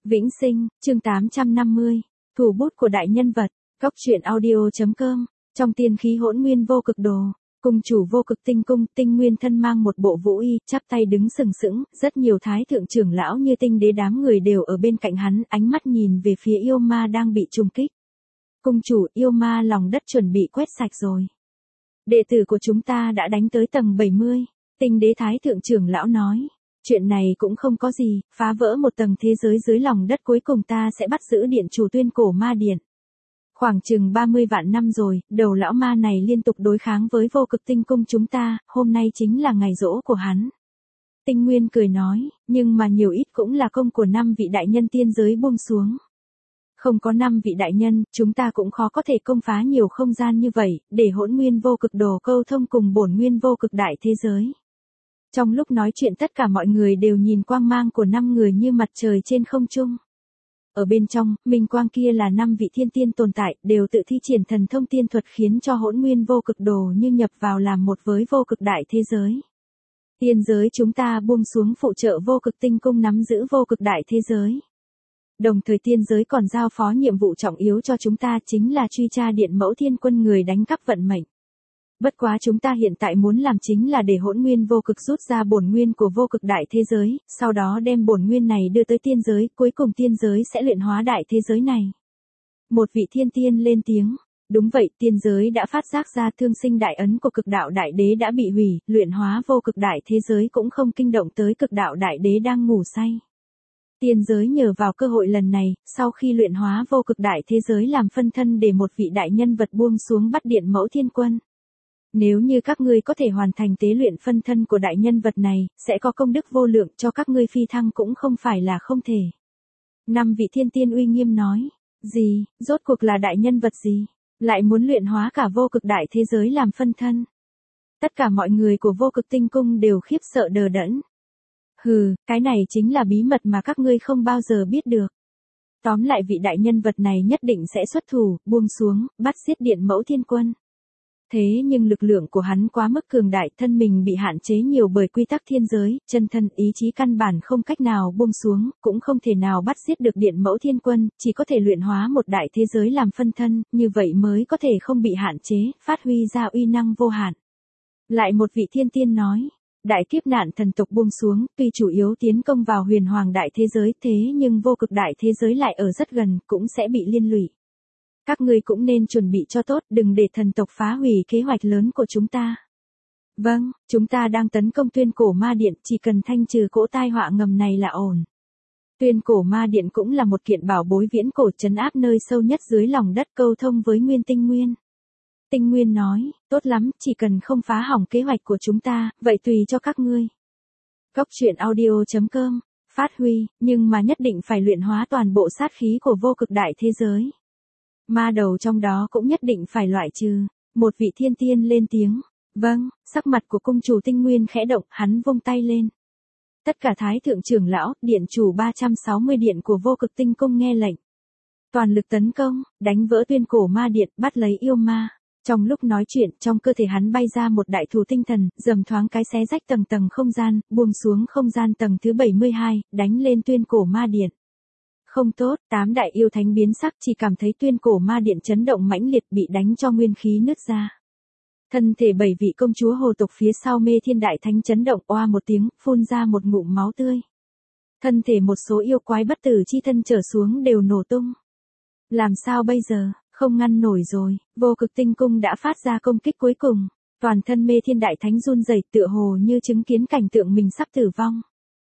Vĩnh Sinh, chương 850, thủ bút của đại nhân vật, góc truyện audio.com, trong tiên khí hỗn nguyên vô cực đồ, cung chủ vô cực tinh cung, tinh nguyên thân mang một bộ vũ y, chắp tay đứng sừng sững, rất nhiều thái thượng trưởng lão như tinh đế đám người đều ở bên cạnh hắn, ánh mắt nhìn về phía yêu ma đang bị trùng kích. Cung chủ, yêu ma lòng đất chuẩn bị quét sạch rồi. Đệ tử của chúng ta đã đánh tới tầng 70, tinh đế thái thượng trưởng lão nói. Chuyện này cũng không có gì, phá vỡ một tầng thế giới dưới lòng đất cuối cùng ta sẽ bắt giữ điện chủ tuyên cổ ma điện. Khoảng chừng 30 vạn năm rồi, đầu lão ma này liên tục đối kháng với vô cực tinh cung chúng ta, hôm nay chính là ngày giỗ của hắn. Tinh Nguyên cười nói, nhưng mà nhiều ít cũng là công của 5 vị đại nhân tiên giới buông xuống. Không có 5 vị đại nhân, chúng ta cũng khó có thể công phá nhiều không gian như vậy, để hỗn nguyên vô cực đồ câu thông cùng bổn nguyên vô cực đại thế giới. Trong lúc nói chuyện tất cả mọi người đều nhìn quang mang của 5 người như mặt trời trên không trung. Ở bên trong, minh quang kia là 5 vị thiên tiên tồn tại, đều tự thi triển thần thông tiên thuật khiến cho hỗn nguyên vô cực đồ như nhập vào làm một với vô cực đại thế giới. Tiên giới chúng ta buông xuống phụ trợ vô cực tinh cung nắm giữ vô cực đại thế giới. Đồng thời tiên giới còn giao phó nhiệm vụ trọng yếu cho chúng ta chính là truy tra điện mẫu thiên quân người đánh cắp vận mệnh. Bất quá chúng ta hiện tại muốn làm chính là để hỗn nguyên vô cực rút ra bổn nguyên của vô cực đại thế giới, sau đó đem bổn nguyên này đưa tới tiên giới, cuối cùng tiên giới sẽ luyện hóa đại thế giới này. Một vị thiên tiên lên tiếng, đúng vậy, tiên giới đã phát giác ra thương sinh đại ấn của cực đạo đại đế đã bị hủy, luyện hóa vô cực đại thế giới cũng không kinh động tới cực đạo đại đế đang ngủ say. Tiên giới nhờ vào cơ hội lần này, sau khi luyện hóa vô cực đại thế giới làm phân thân để một vị đại nhân vật buông xuống bắt điện mẫu thiên quân. Nếu như các ngươi có thể hoàn thành tế luyện phân thân của đại nhân vật này, sẽ có công đức vô lượng cho các ngươi phi thăng cũng không phải là không thể. 5 vị thiên tiên uy nghiêm nói, gì, rốt cuộc là đại nhân vật gì, lại muốn luyện hóa cả vô cực đại thế giới làm phân thân. Tất cả mọi người của vô cực tinh cung đều khiếp sợ đờ đẫn. Hừ, cái này chính là bí mật mà các ngươi không bao giờ biết được. Tóm lại vị đại nhân vật này nhất định sẽ xuất thủ, buông xuống, bắt giết điện mẫu thiên quân. Thế nhưng lực lượng của hắn quá mức cường đại, thân mình bị hạn chế nhiều bởi quy tắc thiên giới, chân thân ý chí căn bản không cách nào buông xuống, cũng không thể nào bắt giết được điện mẫu thiên quân, chỉ có thể luyện hóa một đại thế giới làm phân thân, như vậy mới có thể không bị hạn chế, phát huy ra uy năng vô hạn. Lại một vị thiên tiên nói, đại kiếp nạn thần tộc buông xuống, tuy chủ yếu tiến công vào huyền hoàng đại thế giới, thế nhưng vô cực đại thế giới lại ở rất gần, cũng sẽ bị liên lụy. Các ngươi cũng nên chuẩn bị cho tốt, đừng để thần tộc phá hủy kế hoạch lớn của chúng ta. Vâng, chúng ta đang tấn công tuyên cổ ma điện, chỉ cần thanh trừ cỗ tai họa ngầm này là ổn. Tuyên cổ ma điện cũng là một kiện bảo bối viễn cổ trấn áp nơi sâu nhất dưới lòng đất câu thông với nguyên tinh nguyên. Tinh Nguyên nói, tốt lắm, chỉ cần không phá hỏng kế hoạch của chúng ta, vậy tùy cho các ngươi. Góc truyện audio.com, phát huy, nhưng mà nhất định phải luyện hóa toàn bộ sát khí của vô cực đại thế giới. Ma đầu trong đó cũng nhất định phải loại trừ. Một vị thiên tiên lên tiếng. Vâng, sắc mặt của cung chủ Tinh Nguyên khẽ động, hắn vung tay lên. Tất cả thái thượng trưởng lão, điện chủ 360 điện của vô cực tinh cung nghe lệnh. Toàn lực tấn công, đánh vỡ tuyên cổ ma điện, bắt lấy yêu ma. Trong lúc nói chuyện, trong cơ thể hắn bay ra một đại thù tinh thần, dầm thoáng cái xé rách tầng tầng không gian, buông xuống không gian tầng thứ 72, đánh lên tuyên cổ ma điện. Không tốt, 8 đại yêu thánh biến sắc, chỉ cảm thấy tuyên cổ ma điện chấn động mãnh liệt bị đánh cho nguyên khí nứt ra. Thân thể 7 vị công chúa hồ tộc phía sau mê thiên đại thánh chấn động oa một tiếng, phun ra một ngụm máu tươi. Thân thể một số yêu quái bất tử chi thân trở xuống đều nổ tung. Làm sao bây giờ, không ngăn nổi rồi, vô cực tinh cung đã phát ra công kích cuối cùng. Toàn thân mê thiên đại thánh run rẩy tựa hồ như chứng kiến cảnh tượng mình sắp tử vong.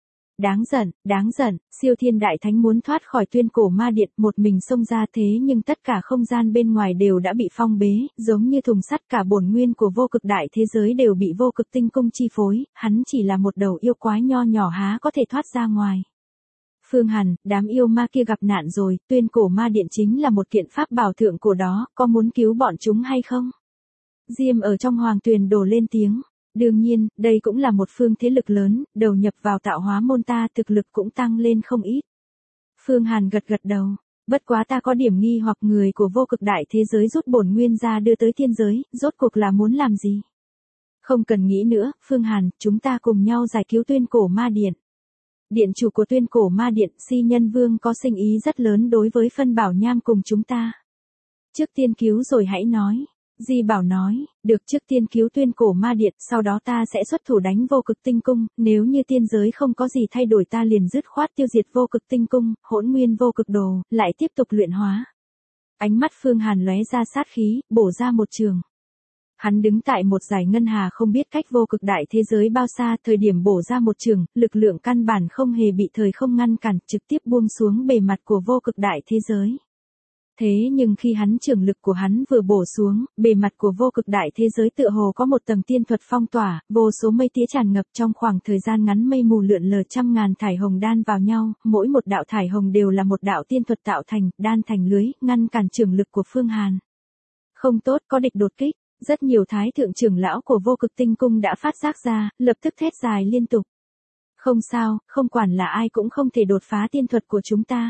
Đáng giận, siêu thiên đại thánh muốn thoát khỏi tuyên cổ ma điện một mình xông ra thế nhưng tất cả không gian bên ngoài đều đã bị phong bế, giống như thùng sắt cả bổn nguyên của vô cực đại thế giới đều bị vô cực tinh cung chi phối, hắn chỉ là một đầu yêu quái nho nhỏ há có thể thoát ra ngoài. Phương Hàn, đám yêu ma kia gặp nạn rồi, tuyên cổ ma điện chính là một kiện pháp bảo thượng cổ đó, có muốn cứu bọn chúng hay không? Diêm ở trong hoàng tuyền đổ lên tiếng. Đương nhiên, đây cũng là một phương thế lực lớn, đầu nhập vào tạo hóa môn ta thực lực cũng tăng lên không ít. Phương Hàn gật gật đầu, bất quá ta có điểm nghi hoặc người của vô cực đại thế giới rút bổn nguyên ra đưa tới thiên giới, rốt cuộc là muốn làm gì? Không cần nghĩ nữa, Phương Hàn, chúng ta cùng nhau giải cứu tuyên cổ ma điện. Điện chủ của Tuyên Cổ Ma Điện Si Nhân Vương có sinh ý rất lớn đối với phân bảo nham cùng chúng ta. Trước tiên cứu rồi hãy nói. Di Bảo nói, được, trước tiên cứu Tuyên Cổ Ma Điện, sau đó ta sẽ xuất thủ đánh Vô Cực Tinh Cung, nếu như tiên giới không có gì thay đổi ta liền dứt khoát tiêu diệt Vô Cực Tinh Cung, Hỗn Nguyên Vô Cực Đồ, lại tiếp tục luyện hóa. Ánh mắt Phương Hàn lóe ra sát khí, bổ ra một trường. Hắn đứng tại một dải ngân hà không biết cách vô cực đại thế giới bao xa, thời điểm bổ ra một trường, lực lượng căn bản không hề bị thời không ngăn cản, trực tiếp buông xuống bề mặt của vô cực đại thế giới. Thế nhưng khi hắn trường lực của hắn vừa bổ xuống, bề mặt của vô cực đại thế giới tựa hồ có một tầng tiên thuật phong tỏa, vô số mây tía tràn ngập trong khoảng thời gian ngắn, mây mù lượn lờ trăm ngàn thải hồng đan vào nhau, mỗi một đạo thải hồng đều là một đạo tiên thuật tạo thành, đan thành lưới, ngăn cản trường lực của Phương Hàn. Không tốt, có địch đột kích. Rất nhiều thái thượng trưởng lão của Vô Cực Tinh Cung đã phát giác ra, lập tức thét dài liên tục. Không sao, không quản là ai cũng không thể đột phá tiên thuật của chúng ta.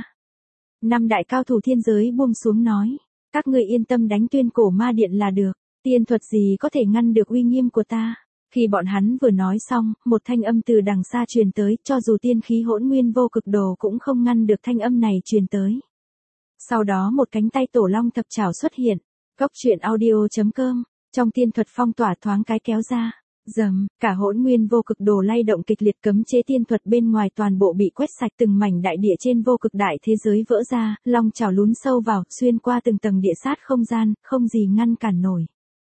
Năm đại cao thủ thiên giới buông xuống nói, các ngươi yên tâm đánh Tuyên Cổ Ma Điện là được, tiên thuật gì có thể ngăn được uy nghiêm của ta. Khi bọn hắn vừa nói xong, một thanh âm từ đằng xa truyền tới, cho dù tiên khí Hỗn Nguyên Vô Cực Đồ cũng không ngăn được thanh âm này truyền tới. Sau đó một cánh tay tổ long thập trảo xuất hiện, Cốc Truyện Audio.com. Trong tiên thuật phong tỏa thoáng cái kéo ra, dầm, cả Hỗn Nguyên Vô Cực Đồ lay động kịch liệt, cấm chế tiên thuật bên ngoài toàn bộ bị quét sạch, từng mảnh đại địa trên vô cực đại thế giới vỡ ra, long chảo lún sâu vào, xuyên qua từng tầng địa sát không gian, không gì ngăn cản nổi.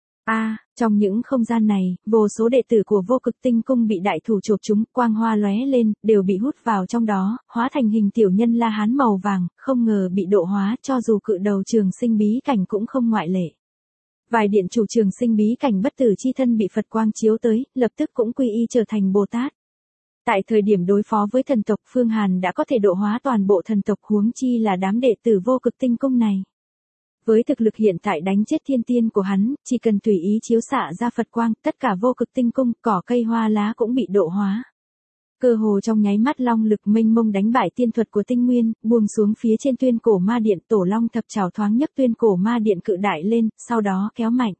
Trong những không gian này, vô số đệ tử của Vô Cực Tinh Cung bị đại thủ chộp chúng, quang hoa lóe lên, đều bị hút vào trong đó, hóa thành hình tiểu nhân La Hán màu vàng, không ngờ bị độ hóa, cho dù cự đầu Trường Sinh bí cảnh cũng không ngoại lệ. Vài điện chủ Trường Sinh bí cảnh bất tử chi thân bị Phật quang chiếu tới, lập tức cũng quy y trở thành Bồ Tát. Tại thời điểm đối phó với thần tộc, Phương Hàn đã có thể độ hóa toàn bộ thần tộc, huống chi là đám đệ tử Vô Cực Tinh Cung này. Với thực lực hiện tại đánh chết thiên tiên của hắn, chỉ cần tùy ý chiếu xạ ra Phật quang, tất cả Vô Cực Tinh Cung, cỏ cây hoa lá cũng bị độ hóa. Cơ hồ trong nháy mắt, long lực mênh mông đánh bại tiên thuật của tinh nguyên, buông xuống phía trên Tuyên Cổ Ma Điện, tổ long thập trảo thoáng nhấc Tuyên Cổ Ma Điện cự đại lên, sau đó kéo mạnh.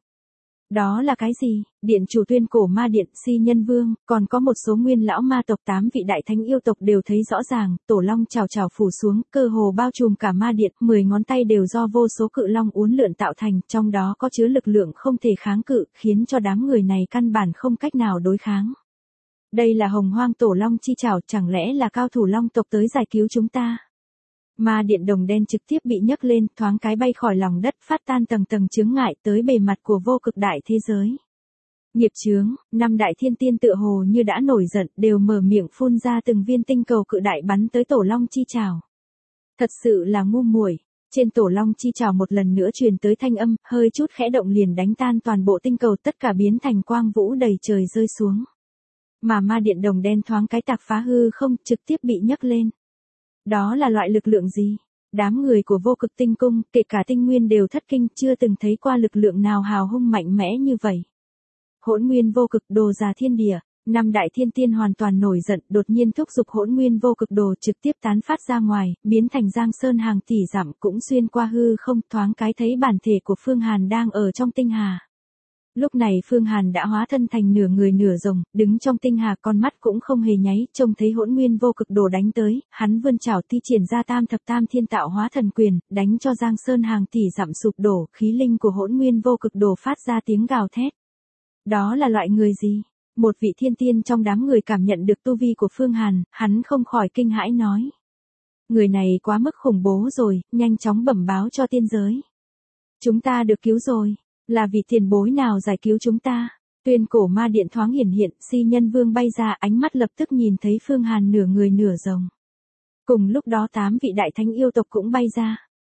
Đó là cái gì? Điện chủ Tuyên Cổ Ma Điện, Si Nhân Vương, còn có một số nguyên lão ma tộc, 8 vị đại thánh yêu tộc đều thấy rõ ràng, tổ long trảo trảo phủ xuống, cơ hồ bao trùm cả ma điện, 10 ngón tay đều do vô số cự long uốn lượn tạo thành, trong đó có chứa lực lượng không thể kháng cự, khiến cho đám người này căn bản không cách nào đối kháng. Đây là Hồng Hoang Tổ Long chi trảo, chẳng lẽ là cao thủ long tộc tới giải cứu chúng ta? Ma điện đồng đen trực tiếp bị nhấc lên, thoáng cái bay khỏi lòng đất, phát tan tầng tầng chướng ngại tới bề mặt của vô cực đại thế giới. Nghiệp chướng, năm đại thiên tiên tựa hồ như đã nổi giận, đều mở miệng phun ra từng viên tinh cầu cự đại bắn tới Tổ Long chi trảo. Thật sự là ngu muội. Trên Tổ Long chi trảo một lần nữa truyền tới thanh âm, hơi chút khẽ động liền đánh tan toàn bộ tinh cầu, tất cả biến thành quang vũ đầy trời rơi xuống. Mà ma điện đồng đen thoáng cái tạc phá hư không, trực tiếp bị nhấc lên. Đó là loại lực lượng gì? Đám người của Vô Cực Tinh Cung, kể cả tinh nguyên đều thất kinh, chưa từng thấy qua lực lượng nào hào hung mạnh mẽ như vậy. Hỗn Nguyên Vô Cực Đồ ra thiên địa, năm đại thiên tiên hoàn toàn nổi giận, đột nhiên thúc giục Hỗn Nguyên Vô Cực Đồ trực tiếp tán phát ra ngoài, biến thành giang sơn hàng tỷ dặm, cũng xuyên qua hư không, thoáng cái thấy bản thể của Phương Hàn đang ở trong tinh hà. Lúc này Phương Hàn đã hóa thân thành nửa người nửa rồng, đứng trong tinh hà, con mắt cũng không hề nháy, trông thấy Hỗn Nguyên Vô Cực Đồ đánh tới, hắn vươn chảo thi triển ra Tam Thập Tam Thiên Tạo Hóa Thần Quyền, đánh cho giang sơn hàng tỷ dặm sụp đổ, khí linh của Hỗn Nguyên Vô Cực Đồ phát ra tiếng gào thét. Đó là loại người gì? Một vị thiên tiên trong đám người cảm nhận được tu vi của Phương Hàn, hắn không khỏi kinh hãi nói. Người này quá mức khủng bố rồi, nhanh chóng bẩm báo cho tiên giới. Chúng ta được cứu rồi. Là vị tiền bối nào giải cứu chúng ta? Tuyên Cổ Ma Điện thoáng hiển hiện, Si Nhân Vương bay ra, ánh mắt lập tức nhìn thấy Phương Hàn nửa người nửa rồng. Cùng lúc đó 8 vị đại thánh yêu tộc cũng bay ra.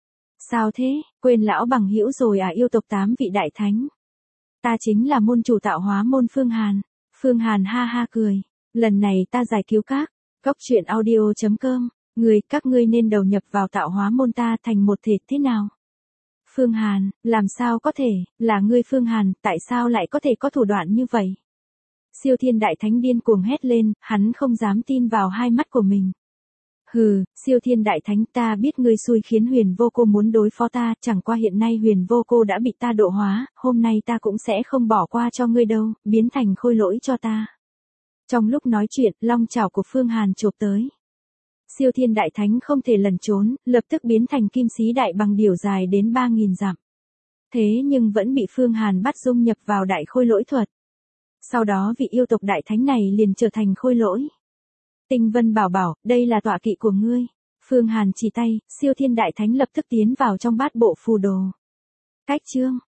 Sao thế, quên lão bằng hữu rồi à? Yêu tộc 8 vị đại thánh. Ta chính là môn chủ tạo hóa môn Phương Hàn. Phương Hàn ha ha cười. Lần này ta giải cứu các. Cốc Truyện Audio.com. Các ngươi nên đầu nhập vào tạo hóa môn ta thành một thể thế nào? Phương Hàn, làm sao có thể, là ngươi Phương Hàn, tại sao lại có thể có thủ đoạn như vậy? Siêu Thiên Đại Thánh điên cuồng hét lên, hắn không dám tin vào hai mắt của mình. Hừ, Siêu Thiên Đại Thánh, ta biết ngươi xui khiến Huyền Vô Cô muốn đối phó ta, chẳng qua hiện nay Huyền Vô Cô đã bị ta độ hóa, hôm nay ta cũng sẽ không bỏ qua cho ngươi đâu, biến thành khôi lỗi cho ta. Trong lúc nói chuyện, long chảo của Phương Hàn chộp tới. Siêu thiên đại thánh không thể lẩn trốn, lập tức biến thành kim sĩ đại bằng điểu dài đến 3.000 dặm. Thế nhưng vẫn bị Phương Hàn bắt dung nhập vào đại khôi lỗi thuật. Sau đó vị yêu tộc đại thánh này liền trở thành khôi lỗi. Tinh Vân bảo bảo, đây là tọa kỵ của ngươi. Phương Hàn chỉ tay, siêu thiên đại thánh lập tức tiến vào trong bát bộ phù đồ. Cách chương.